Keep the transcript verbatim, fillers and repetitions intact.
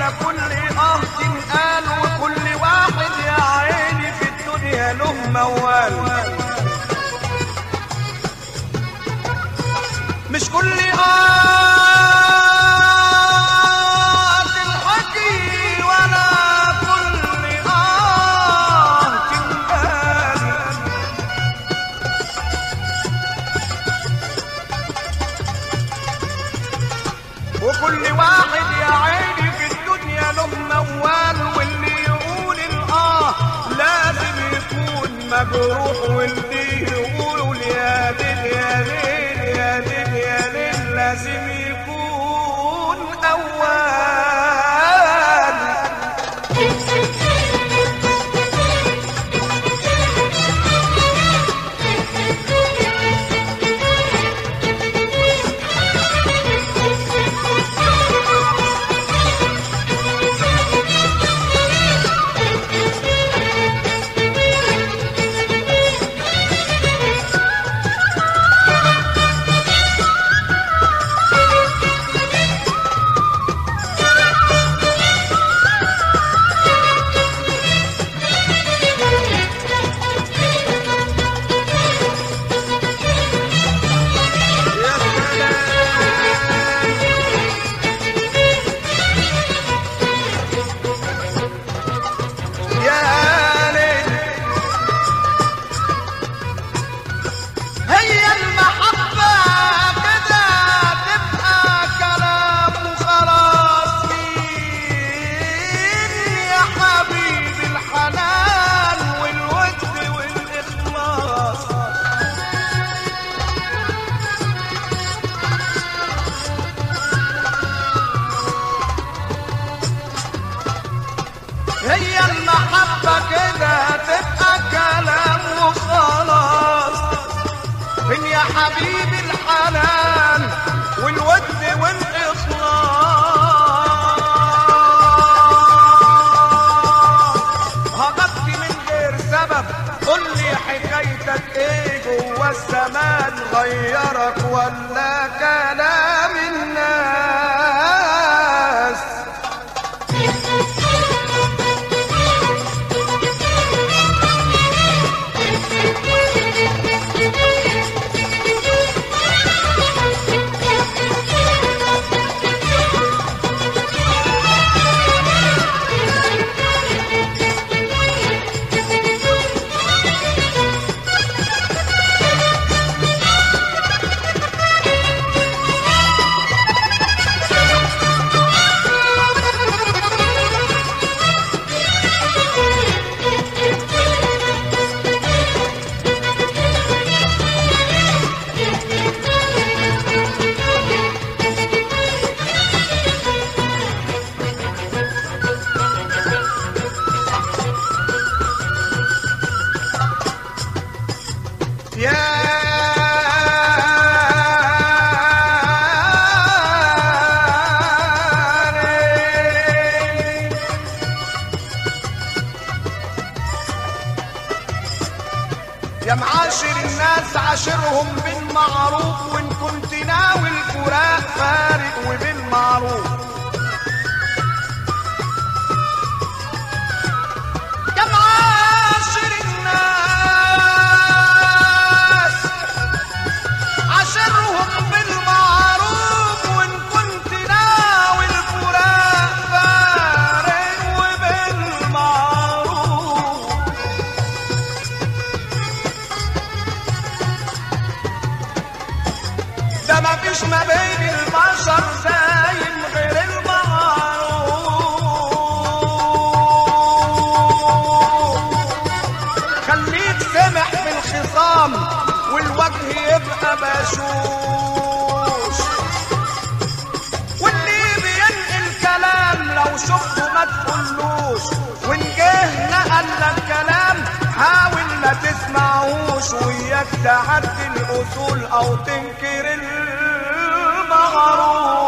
ولا كل اه تنقال، وكل واحد يا عيني في الدنيا له موال. مش كل اه تنحكي ولا كل اه تنقال. وكل واحد يا عيني في الدنيا له موال، واللي يقول الاه لازم يكون مجروح، واللي يقول يا ليل يا ليل يا ليل يا ليل لازم يكون أوان. هي المحبة كده تبقى كلام وخلاص. فين يا حبيبي الحنان والود والإخلاص؟ هبطت من غير سبب، قل لي حكايتك ايه جوا الزمان؟ غيرك ولا كلام الناس؟ يا معاشر الناس عاشرهم بالمعروف، وان كنت ناوي الفراق فارق وبالمعروف. يا معاشر الناس عاشرهم بالمعروف، وان كنت ناوي الفراق فارق وبالمعروف. ده مفيش ما بين البشر زاين غير المعروف. خليك سمح في الخصام والوجه يبقى بشوش، واللي بينقل كلام لو شفته ما تقولوش، وان جه نقل لك كلام حاول ما تسمعوش، وياك تعدي الاصول او تنكر المغروب.